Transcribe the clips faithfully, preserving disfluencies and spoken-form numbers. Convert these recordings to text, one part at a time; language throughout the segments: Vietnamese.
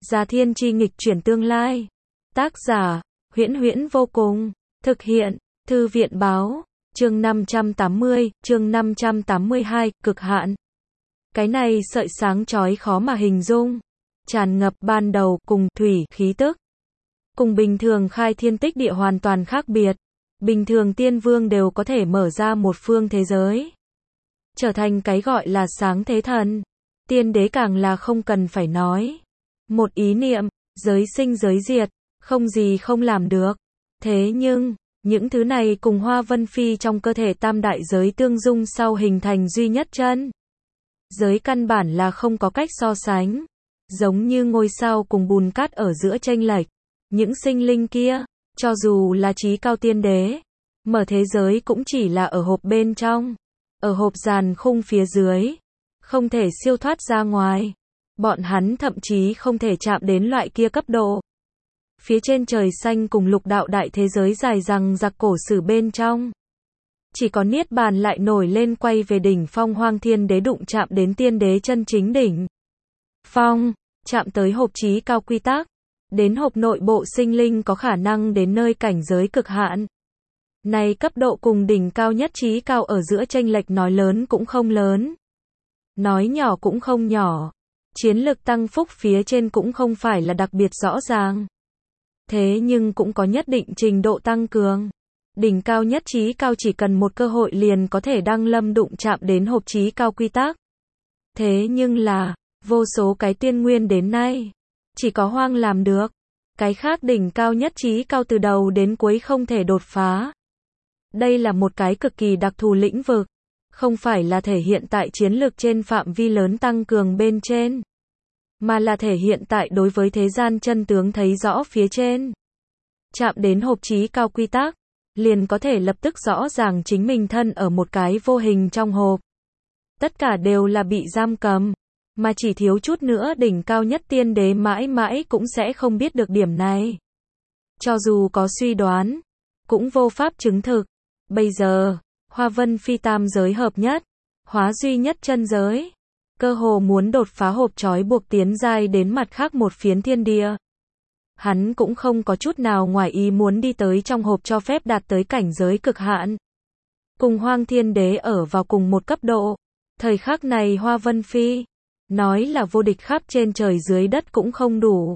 Già thiên chi nghịch chuyển tương lai. Tác giả, Huyễn Huyễn vô cùng. Thực hiện, Thư viện báo. Chương năm trăm tám mươi, chương năm trăm tám mươi hai, cực hạn. Cái này sợi sáng chói khó mà hình dung. Tràn ngập ban đầu cùng thủy khí tức. Cùng bình thường khai thiên tích địa hoàn toàn khác biệt. Bình thường tiên vương đều có thể mở ra một phương thế giới. Trở thành cái gọi là sáng thế thần. Tiên đế càng là không cần phải nói. Một ý niệm, giới sinh giới diệt, không gì không làm được. Thế nhưng, những thứ này cùng Hoa Vân Phi trong cơ thể tam đại giới tương dung sau hình thành duy nhất chân. Giới căn bản là không có cách so sánh. Giống như ngôi sao cùng bùn cát ở giữa chênh lệch. Những sinh linh kia, cho dù là chí cao tiên đế, mở thế giới cũng chỉ là ở hộp bên trong. Ở hộp giàn khung phía dưới. Không thể siêu thoát ra ngoài. Bọn hắn thậm chí không thể chạm đến loại kia cấp độ. Phía trên trời xanh cùng lục đạo đại thế giới dài rằng giặc cổ sử bên trong. Chỉ có Niết Bàn lại nổi lên quay về đỉnh phong Hoang Thiên Đế đụng chạm đến tiên đế chân chính đỉnh phong, chạm tới hộp chí cao quy tắc. Đến hộp nội bộ sinh linh có khả năng đến nơi cảnh giới cực hạn. Này cấp độ cùng đỉnh cao nhất chí cao ở giữa chênh lệch nói lớn cũng không lớn. Nói nhỏ cũng không nhỏ. Chiến lực tăng phúc phía trên cũng không phải là đặc biệt rõ ràng. Thế nhưng cũng có nhất định trình độ tăng cường. Đỉnh cao nhất chí cao chỉ cần một cơ hội liền có thể đăng lâm đụng chạm đến hộp chí cao quy tắc. Thế nhưng là, vô số cái tiên nguyên đến nay, chỉ có Hoang làm được. Cái khác đỉnh cao nhất chí cao từ đầu đến cuối không thể đột phá. Đây là một cái cực kỳ đặc thù lĩnh vực. Không phải là thể hiện tại chiến lược trên phạm vi lớn tăng cường bên trên. Mà là thể hiện tại đối với thế gian chân tướng thấy rõ phía trên. Chạm đến hộp chí cao quy tắc. Liền có thể lập tức rõ ràng chính mình thân ở một cái vô hình trong hộp. Tất cả đều là bị giam cầm. Mà chỉ thiếu chút nữa đỉnh cao nhất tiên đế mãi mãi cũng sẽ không biết được điểm này. Cho dù có suy đoán, cũng vô pháp chứng thực. Bây giờ, Hoa Vân Phi tam giới hợp nhất, hóa duy nhất chân giới. Cơ hồ muốn đột phá hộp trói buộc tiến giai đến mặt khác một phiến thiên địa. Hắn cũng không có chút nào ngoài ý muốn đi tới trong hộp cho phép đạt tới cảnh giới cực hạn. Cùng Hoang Thiên Đế ở vào cùng một cấp độ. Thời khắc này Hoa Vân Phi, nói là vô địch khắp trên trời dưới đất cũng không đủ.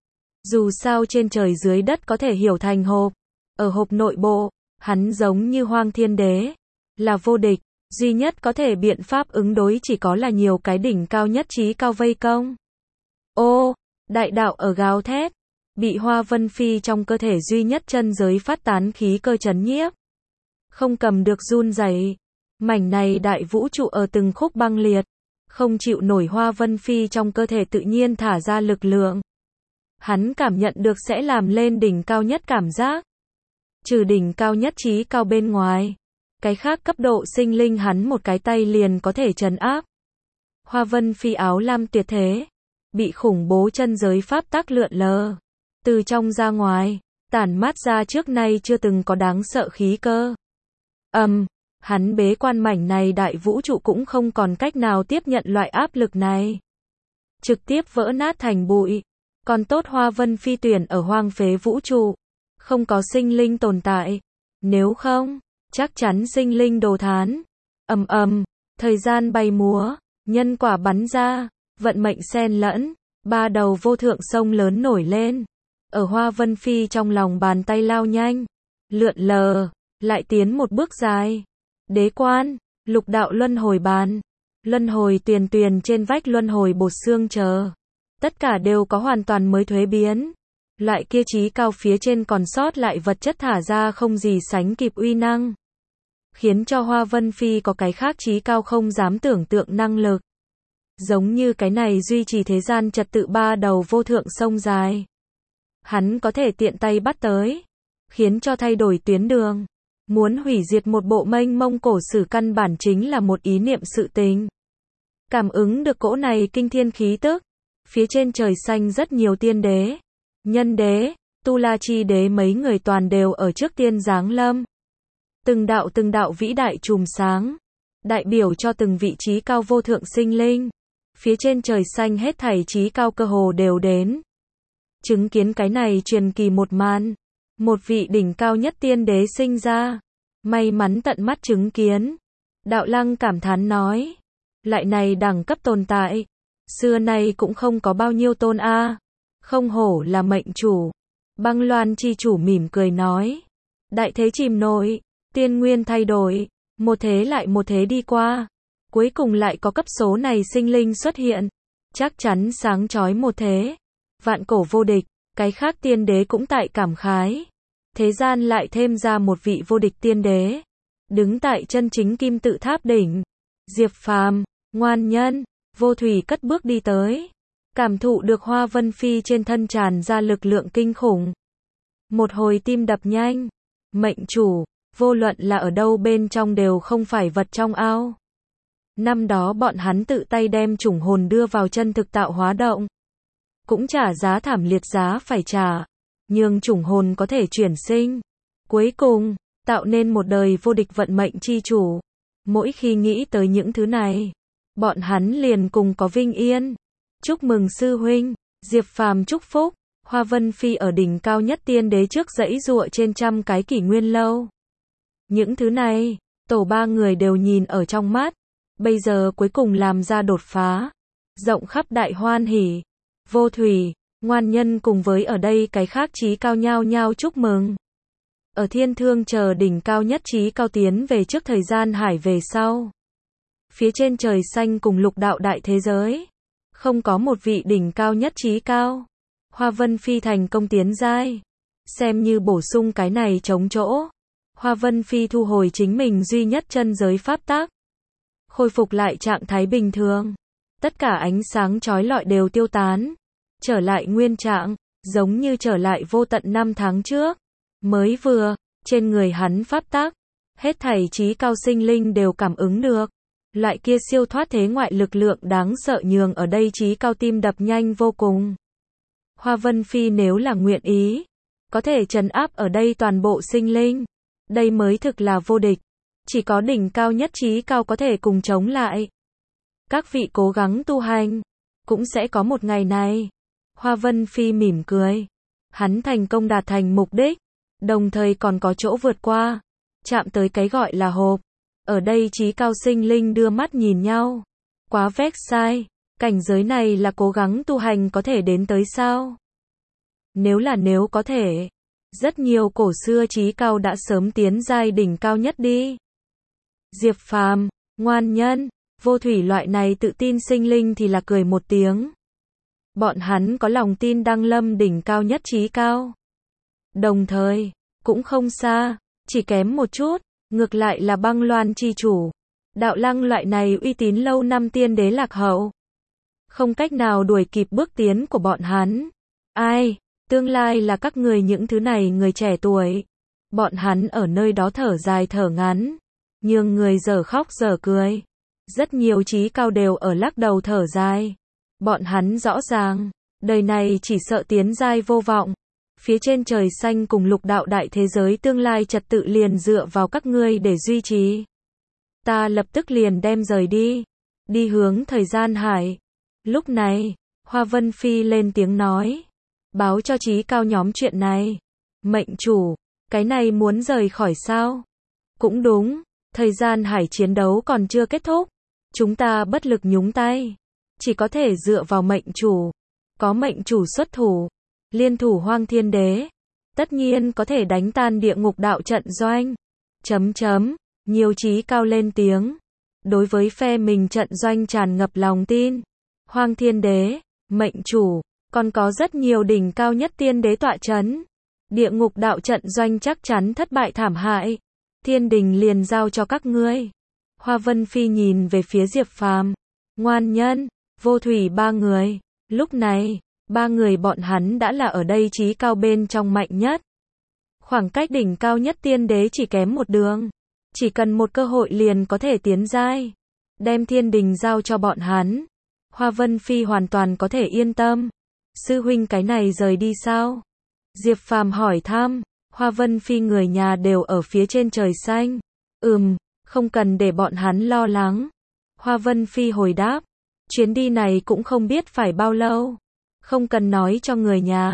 Dù sao trên trời dưới đất có thể hiểu thành hộp. Ở hộp nội bộ, hắn giống như Hoang Thiên Đế, là vô địch. Duy nhất có thể biện pháp ứng đối chỉ có là nhiều cái đỉnh cao nhất chí cao vây công. Ô, đại đạo ở gào thét. Bị Hoa Vân Phi trong cơ thể duy nhất chân giới phát tán khí cơ chấn nhiếp. Không cầm được run rẩy. Mảnh này đại vũ trụ ở từng khúc băng liệt. Không chịu nổi Hoa Vân Phi trong cơ thể tự nhiên thả ra lực lượng. Hắn cảm nhận được sẽ làm lên đỉnh cao nhất cảm giác. Trừ đỉnh cao nhất chí cao bên ngoài. Cái khác cấp độ sinh linh hắn một cái tay liền có thể trấn áp. Hoa Vân Phi áo lam tuyệt thế. Bị khủng bố chân giới pháp tắc lượn lờ. Từ trong ra ngoài, tản mát ra trước nay chưa từng có đáng sợ khí cơ. Ầm, um, hắn bế quan mảnh này đại vũ trụ cũng không còn cách nào tiếp nhận loại áp lực này. Trực tiếp vỡ nát thành bụi. Còn tốt Hoa Vân Phi tuyển ở hoang phế vũ trụ. Không có sinh linh tồn tại. Nếu không, chắc chắn sinh linh đồ thán. Ầm ầm, thời gian bay múa, nhân quả bắn ra, vận mệnh xen lẫn, ba đầu vô thượng sông lớn nổi lên. Ở Hoa Vân Phi trong lòng bàn tay lao nhanh, lượn lờ, lại tiến một bước dài. Đế quan, lục đạo luân hồi bàn, luân hồi tuyền tuyền trên vách luân hồi bột xương chờ. Tất cả đều có hoàn toàn mới thuế biến. Loại kia chí cao phía trên còn sót lại vật chất thả ra không gì sánh kịp uy năng. Khiến cho Hoa Vân Phi có cái khác chí cao không dám tưởng tượng năng lực. Giống như cái này duy trì thế gian trật tự ba đầu vô thượng sông dài. Hắn có thể tiện tay bắt tới. Khiến cho thay đổi tuyến đường. Muốn hủy diệt một bộ mênh mông cổ sử căn bản chính là một ý niệm sự tình. Cảm ứng được cỗ này kinh thiên khí tức. Phía trên trời xanh rất nhiều tiên đế. Nhân đế, Tu La Chi đế mấy người toàn đều ở trước tiên giáng lâm. Từng đạo từng đạo vĩ đại chùm sáng. Đại biểu cho từng vị trí cao vô thượng sinh linh. Phía trên trời xanh hết thảy trí cao cơ hồ đều đến. chứng kiến cái này truyền kỳ một màn. Một vị đỉnh cao nhất tiên đế sinh ra. May mắn tận mắt chứng kiến. Đạo Lăng cảm thán nói. Lại này đẳng cấp tồn tại. Xưa nay cũng không có bao nhiêu tôn a. Không hổ là mệnh chủ. Băng Loan chi chủ mỉm cười nói. Đại thế chìm nổi. Tiên nguyên thay đổi. Một thế lại một thế đi qua. Cuối cùng lại có cấp số này sinh linh xuất hiện. Chắc chắn sáng chói một thế. Vạn cổ vô địch. Cái khác tiên đế cũng tại cảm khái. Thế gian lại thêm ra một vị vô địch tiên đế. Đứng tại chân chính kim tự tháp đỉnh. Diệp Phàm, ngoan nhân, Vô Thủy cất bước đi tới. Cảm thụ được Hoa Vân Phi trên thân tràn ra lực lượng kinh khủng. Một hồi tim đập nhanh. Mệnh chủ, vô luận là ở đâu bên trong đều không phải vật trong ao. Năm đó bọn hắn tự tay đem chủng hồn đưa vào chân thực tạo hóa động. Cũng trả giá thảm liệt giá phải trả. Nhưng chủng hồn có thể chuyển sinh. Cuối cùng, tạo nên một đời vô địch vận mệnh chi chủ. Mỗi khi nghĩ tới những thứ này, bọn hắn liền cùng có vinh yên. Chúc mừng sư huynh, Diệp Phàm chúc phúc. Hoa Vân Phi ở đỉnh cao nhất tiên đế trước dãy dụa trên trăm cái kỷ nguyên lâu. Những thứ này, tổ ba người đều nhìn ở trong mắt. Bây giờ cuối cùng làm ra đột phá. Rộng khắp đại hoan hỉ. Vô Thủy, ngoan nhân cùng với ở đây cái khác chí cao nhao nhao chúc mừng. Ở thiên thương chờ đỉnh cao nhất chí cao tiến về trước thời gian hải về sau. Phía trên trời xanh cùng lục đạo đại thế giới. Không có một vị đỉnh cao nhất chí cao. Hoa Vân Phi thành công tiến giai. Xem như bổ sung cái này chống chỗ. Hoa Vân Phi thu hồi chính mình duy nhất chân giới pháp tắc. Khôi phục lại trạng thái bình thường. Tất cả ánh sáng chói lọi đều tiêu tán. Trở lại nguyên trạng, giống như trở lại vô tận năm tháng trước. Mới vừa, trên người hắn pháp tắc. Hết thảy chí cao sinh linh đều cảm ứng được. Loại kia siêu thoát thế ngoại lực lượng đáng sợ nhường ở đây chí cao tim đập nhanh vô cùng. Hoa Vân Phi nếu là nguyện ý, có thể trấn áp ở đây toàn bộ sinh linh. Đây mới thực là vô địch. Chỉ có đỉnh cao nhất chí cao có thể cùng chống lại. Các vị cố gắng tu hành, cũng sẽ có một ngày này. Hoa Vân Phi mỉm cười. Hắn thành công đạt thành mục đích, đồng thời còn có chỗ vượt qua. Chạm tới cái gọi là hộp. Ở đây chí cao sinh linh đưa mắt nhìn nhau. Quá vét sai. Cảnh giới này là cố gắng tu hành có thể đến tới sao? Nếu là nếu có thể. Rất nhiều cổ xưa chí cao đã sớm tiến giai đỉnh cao nhất đi. Diệp Phàm, ngoan nhân, Vô Thủy loại này tự tin sinh linh thì là cười một tiếng. Bọn hắn có lòng tin đăng lâm đỉnh cao nhất chí cao. Đồng thời, cũng không xa, chỉ kém một chút, ngược lại là Băng Loan chi chủ. Đạo Lăng loại này uy tín lâu năm tiên đế lạc hậu. Không cách nào đuổi kịp bước tiến của bọn hắn. Ai, tương lai là các người những thứ này người trẻ tuổi. Bọn hắn ở nơi đó thở dài thở ngắn. Nhưng người giờ khóc giờ cười. Rất nhiều chí cao đều ở lắc đầu thở dài. Bọn hắn rõ ràng, đời này chỉ sợ tiến giai vô vọng. Phía trên trời xanh cùng lục đạo đại thế giới tương lai trật tự liền dựa vào các ngươi để duy trì. Ta lập tức liền đem rời đi. Đi hướng thời gian hải. Lúc này, Hoa Vân Phi lên tiếng nói. Báo cho chí cao nhóm chuyện này. Mệnh chủ, cái này muốn rời khỏi sao? Cũng đúng, thời gian hải chiến đấu còn chưa kết thúc. Chúng ta bất lực nhúng tay. Chỉ có thể dựa vào mệnh chủ. Có mệnh chủ xuất thủ. Liên thủ Hoang Thiên Đế. Tất nhiên có thể đánh tan địa ngục đạo trận doanh. Chấm chấm. Nhiều chí cao lên tiếng. Đối với phe mình trận doanh tràn ngập lòng tin. Hoang Thiên Đế, mệnh chủ, còn có rất nhiều đỉnh cao nhất tiên đế tọa chấn. Địa ngục đạo trận doanh chắc chắn thất bại thảm hại. Thiên đình liền giao cho các ngươi. Hoa Vân Phi nhìn về phía Diệp Phàm, ngoan nhân, Vô Thủy ba người. Lúc này, ba người bọn hắn đã là ở đây chí cao bên trong mạnh nhất. Khoảng cách đỉnh cao nhất tiên đế chỉ kém một đường. Chỉ cần một cơ hội liền có thể tiến giai. Đem thiên đình giao cho bọn hắn. Hoa Vân Phi hoàn toàn có thể yên tâm. Sư huynh cái này rời đi sao? Diệp Phàm hỏi thăm. Hoa Vân Phi người nhà đều ở phía trên trời xanh. Ừm, không cần để bọn hắn lo lắng. Hoa Vân Phi hồi đáp. Chuyến đi này cũng không biết phải bao lâu. Không cần nói cho người nhà.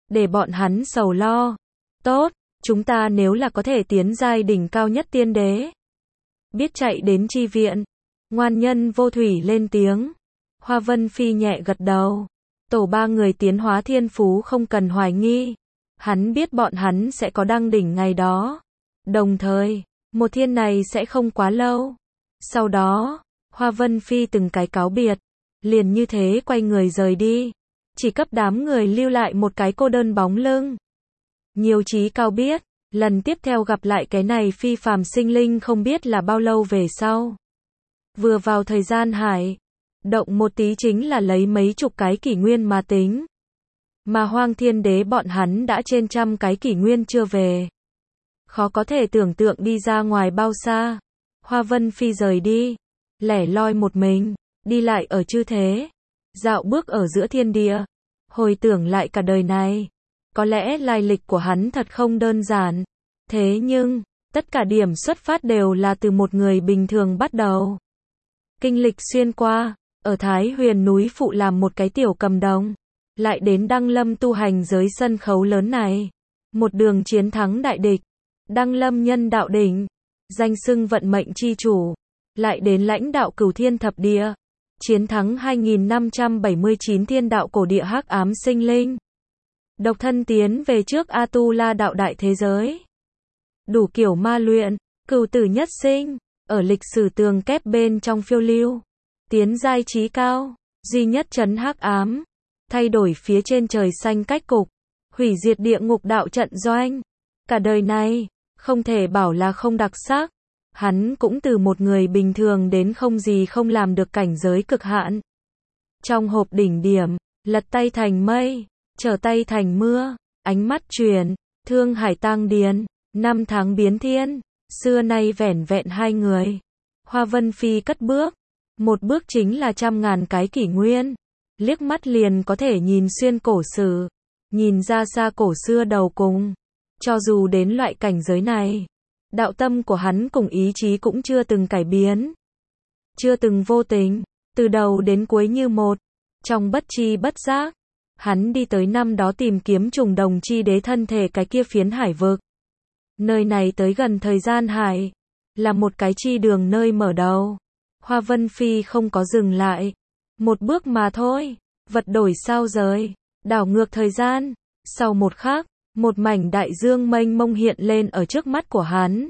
để bọn hắn sầu lo. Tốt, chúng ta nếu là có thể tiến giai đỉnh cao nhất tiên đế, biết chạy đến chi viện. Ngoan nhân vô thủy lên tiếng. Hoa Vân Phi nhẹ gật đầu. Tổ ba người tiến hóa thiên phú không cần hoài nghi. Hắn biết bọn hắn sẽ có đăng đỉnh ngày đó. Đồng thời, một thiên này sẽ không quá lâu. Sau đó, Hoa Vân Phi từng cái cáo biệt, liền như thế quay người rời đi. Chỉ cấp đám người lưu lại một cái cô đơn bóng lưng. Nhiều trí cao biết, lần tiếp theo gặp lại cái này phi phàm sinh linh không biết là bao lâu về sau. Vừa vào thời gian hải, động một tí chính là lấy mấy chục cái kỷ nguyên mà tính. Mà Hoang Thiên Đế bọn hắn đã trên trăm cái kỷ nguyên chưa về. Khó có thể tưởng tượng đi ra ngoài bao xa. Hoa Vân Phi rời đi, lẻ loi một mình, đi lại ở chư thế, dạo bước ở giữa thiên địa, hồi tưởng lại cả đời này. Có lẽ lai lịch của hắn thật không đơn giản. Thế nhưng, tất cả điểm xuất phát đều là từ một người bình thường bắt đầu. Kinh lịch xuyên qua, ở Thái Huyền núi phụ làm một cái tiểu cầm đồng, lại đến Đăng Lâm tu hành giới sân khấu lớn này. Một đường chiến thắng đại địch, Đăng Lâm nhân đạo đỉnh, danh xưng vận mệnh chi chủ, lại đến lãnh đạo cửu thiên thập địa, chiến thắng hai nghìn năm trăm bảy mươi chín thiên đạo cổ địa hắc ám sinh linh. Độc thân tiến về trước Atula đạo đại thế giới. Đủ kiểu ma luyện, cửu tử nhất sinh, ở lịch sử tường kép bên trong phiêu lưu. Tiến giai trí cao, duy nhất trấn hắc ám, thay đổi phía trên trời xanh cách cục, hủy diệt địa ngục đạo trận doanh. Cả đời này, không thể bảo là không đặc sắc. Hắn cũng từ một người bình thường đến không gì không làm được cảnh giới cực hạn. Trong hộp đỉnh điểm, lật tay thành mây, trở tay thành mưa, ánh mắt truyền, thương hải tang điền, năm tháng biến thiên, xưa nay vẻn vẹn hai người. Hoa Vân Phi cất bước, một bước chính là trăm ngàn cái kỷ nguyên, liếc mắt liền có thể nhìn xuyên cổ sử, nhìn ra xa cổ xưa đầu cùng. Cho dù đến loại cảnh giới này, đạo tâm của hắn cùng ý chí cũng chưa từng cải biến, chưa từng vô tình, từ đầu đến cuối như một. Trong bất chi bất giác, hắn đi tới năm đó tìm kiếm trùng đồng chi đế thân thể cái kia phiến hải vực. Nơi này tới gần thời gian hải, là một cái chi đường nơi mở đầu. Hoa Vân Phi không có dừng lại, một bước mà thôi, vật đổi sao rời, đảo ngược thời gian. Sau một khắc, một mảnh đại dương mênh mông hiện lên ở trước mắt của hắn.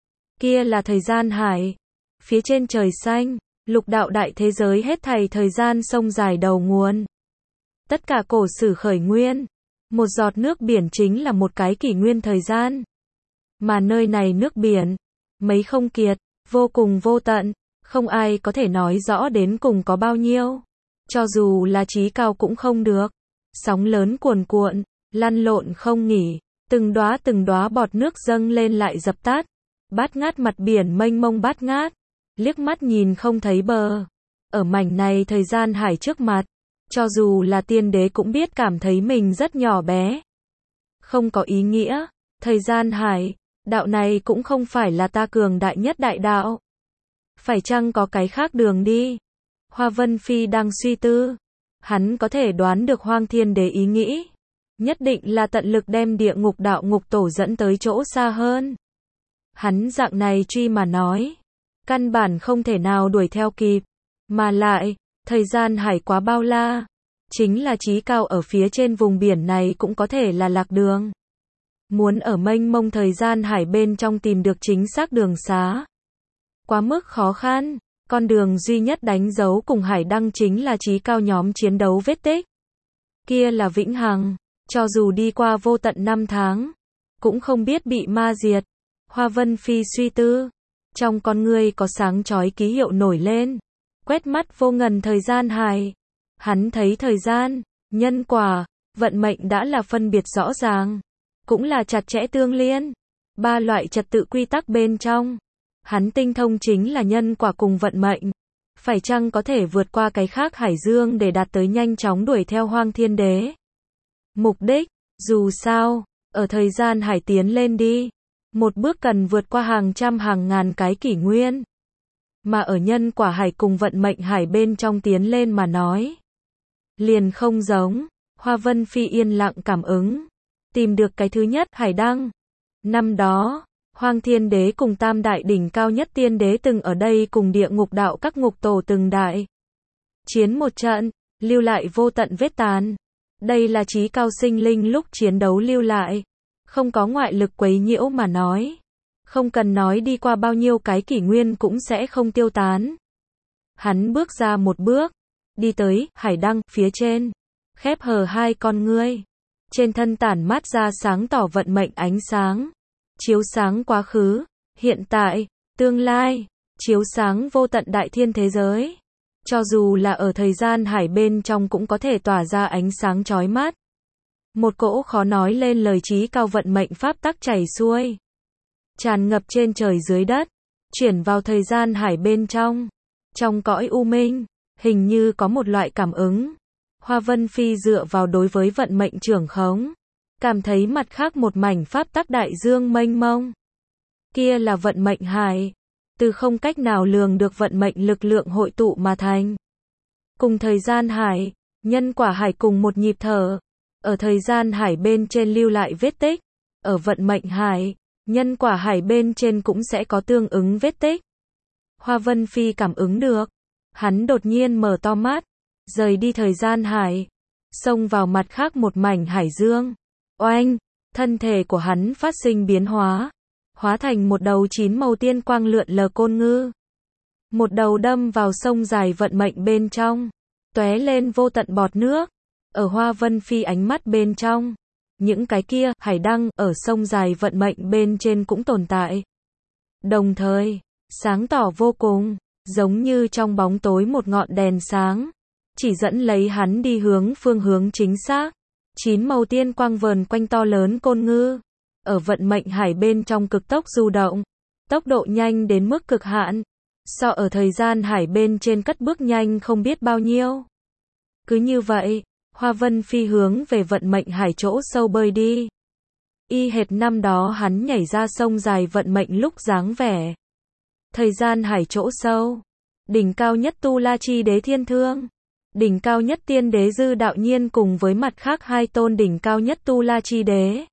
Kia là thời gian hải, phía trên trời xanh, lục đạo đại thế giới hết thảy thời gian sông dài đầu nguồn. Tất cả cổ sử khởi nguyên, một giọt nước biển chính là một cái kỷ nguyên thời gian. Mà nơi này nước biển, mấy không kiệt, vô cùng vô tận, không ai có thể nói rõ đến cùng có bao nhiêu. Cho dù là trí cao cũng không được. Sóng lớn cuồn cuộn, lăn lộn không nghỉ, từng đóa từng đóa bọt nước dâng lên lại dập tắt. Bát ngát mặt biển mênh mông bát ngát, liếc mắt nhìn không thấy bờ. Ở mảnh này thời gian hải trước mặt, cho dù là tiên đế cũng biết cảm thấy mình rất nhỏ bé. Không có ý nghĩa, thời gian hải, đạo này cũng không phải là ta cường đại nhất đại đạo. Phải chăng có cái khác đường đi? Hoa Vân Phi đang suy tư. Hắn có thể đoán được Hoang Thiên Đế ý nghĩ. Nhất định là tận lực đem địa ngục đạo ngục tổ dẫn tới chỗ xa hơn. Hắn dạng này truy mà nói, căn bản không thể nào đuổi theo kịp. Mà lại, thời gian hải quá bao la. Chính là trí cao ở phía trên vùng biển này cũng có thể là lạc đường. Muốn ở mênh mông thời gian hải bên trong tìm được chính xác đường xá, quá mức khó khăn. Con đường duy nhất đánh dấu cùng hải đăng chính là trí cao nhóm chiến đấu vết tích. Kia là vĩnh hằng, cho dù đi qua vô tận năm tháng, cũng không biết bị ma diệt. Hoa Vân Phi suy tư, trong con ngươi có sáng chói ký hiệu nổi lên, quét mắt vô ngần thời gian hải. Hắn thấy thời gian, nhân quả, vận mệnh đã là phân biệt rõ ràng, cũng là chặt chẽ tương liên. Ba loại trật tự quy tắc bên trong, hắn tinh thông chính là nhân quả cùng vận mệnh. Phải chăng có thể vượt qua cái khác hải dương để đạt tới nhanh chóng đuổi theo Hoang Thiên Đế? Mục đích, dù sao, ở thời gian hải tiến lên đi, một bước cần vượt qua hàng trăm hàng ngàn cái kỷ nguyên. Mà ở nhân quả hải cùng vận mệnh hải bên trong tiến lên mà nói, liền không giống. Hoa Vân Phi yên lặng cảm ứng, tìm được cái thứ nhất hải đăng. Năm đó, Hoang Thiên Đế cùng Tam Đại đỉnh cao nhất tiên đế từng ở đây cùng địa ngục đạo các ngục tổ từng đại chiến một trận, lưu lại vô tận vết tàn. Đây là trí cao sinh linh lúc chiến đấu lưu lại, không có ngoại lực quấy nhiễu mà nói. Không cần nói đi qua bao nhiêu cái kỷ nguyên cũng sẽ không tiêu tán. Hắn bước ra một bước, đi tới hải đăng phía trên, khép hờ hai con ngươi. Trên thân tản mát ra sáng tỏ vận mệnh ánh sáng, chiếu sáng quá khứ, hiện tại, tương lai, chiếu sáng vô tận đại thiên thế giới. Cho dù là ở thời gian hải bên trong cũng có thể tỏa ra ánh sáng chói mắt. Một cỗ khó nói lên lời trí cao vận mệnh pháp tắc chảy xuôi, tràn ngập trên trời dưới đất, chuyển vào thời gian hải bên trong. Trong cõi u minh, hình như có một loại cảm ứng. Hoa Vân Phi dựa vào đối với vận mệnh trưởng khống, cảm thấy mặt khác một mảnh pháp tắc đại dương mênh mông. Kia là vận mệnh hải, từ không cách nào lường được vận mệnh lực lượng hội tụ mà thành. Cùng thời gian hải, nhân quả hải cùng một nhịp thở. Ở thời gian hải bên trên lưu lại vết tích, ở vận mệnh hải, nhân quả hải bên trên cũng sẽ có tương ứng vết tích. Hoa Vân Phi cảm ứng được, hắn đột nhiên mở to mắt, rời đi thời gian hải, xông vào mặt khác một mảnh hải dương. Oanh, thân thể của hắn phát sinh biến hóa, hóa thành một đầu chín màu tiên quang lượn lờ côn ngư. Một đầu đâm vào sông dài vận mệnh bên trong, tóe lên vô tận bọt nước. Ở Hoa Vân Phi ánh mắt bên trong, những cái kia hải đăng ở sông dài vận mệnh bên trên cũng tồn tại. Đồng thời, sáng tỏ vô cùng, giống như trong bóng tối một ngọn đèn sáng, chỉ dẫn lấy hắn đi hướng phương hướng chính xác. Chín màu tiên quang vờn quanh to lớn côn ngư, ở vận mệnh hải bên trong cực tốc du động, tốc độ nhanh đến mức cực hạn, so ở thời gian hải bên trên cất bước nhanh không biết bao nhiêu. Cứ như vậy, Hoa Vân Phi hướng về vận mệnh hải chỗ sâu bơi đi. Y hệt năm đó hắn nhảy ra sông dài vận mệnh lúc dáng vẻ. Thời gian hải chỗ sâu, đỉnh cao nhất Tu La Chi Đế Thiên Thương, đỉnh cao nhất Tiên Đế Dư Đạo Nhiên cùng với mặt khác hai tôn đỉnh cao nhất Tu La Chi Đế,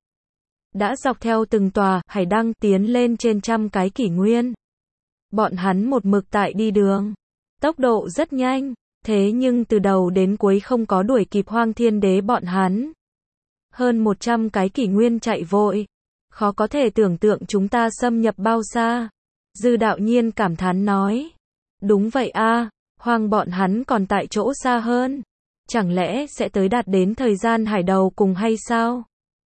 đã dọc theo từng tòa hải đăng tiến lên trên trăm cái kỷ nguyên. Bọn hắn một mực tại đi đường, tốc độ rất nhanh, thế nhưng từ đầu đến cuối không có đuổi kịp Hoang Thiên Đế bọn hắn. Hơn một trăm cái kỷ nguyên chạy vội, khó có thể tưởng tượng chúng ta xâm nhập bao xa. Dư Đạo Nhiên cảm thán nói. Đúng vậy a, Hoang bọn hắn còn tại chỗ xa hơn. Chẳng lẽ sẽ tới đạt đến thời gian hải đầu cùng hay sao?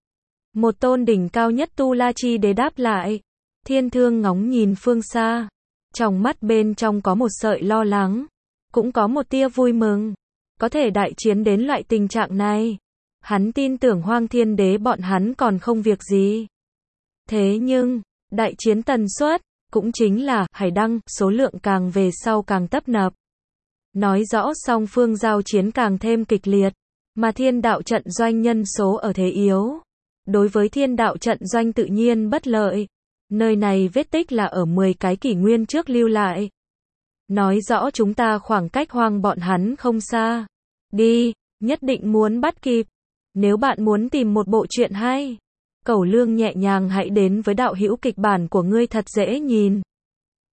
Một tôn đỉnh cao nhất Tu La Chi Đế đáp lại. Thiên Thương ngóng nhìn phương xa, trong mắt bên trong có một sợi lo lắng, cũng có một tia vui mừng. Có thể đại chiến đến loại tình trạng này, hắn tin tưởng Hoang Thiên Đế bọn hắn còn không việc gì. Thế nhưng, đại chiến tần suất, cũng chính là hải đăng, số lượng càng về sau càng tấp nập. Nói rõ song phương giao chiến càng thêm kịch liệt, mà thiên đạo trận doanh nhân số ở thế yếu. Đối với thiên đạo trận doanh tự nhiên bất lợi. Nơi này vết tích là ở mười cái kỷ nguyên trước lưu lại. Nói rõ chúng ta khoảng cách Hoang bọn hắn không xa. Đi, nhất định muốn bắt kịp. Nếu bạn muốn tìm một bộ truyện hay, Cẩu Lương nhẹ nhàng hãy đến với đạo hữu kịch bản của ngươi thật dễ nhìn.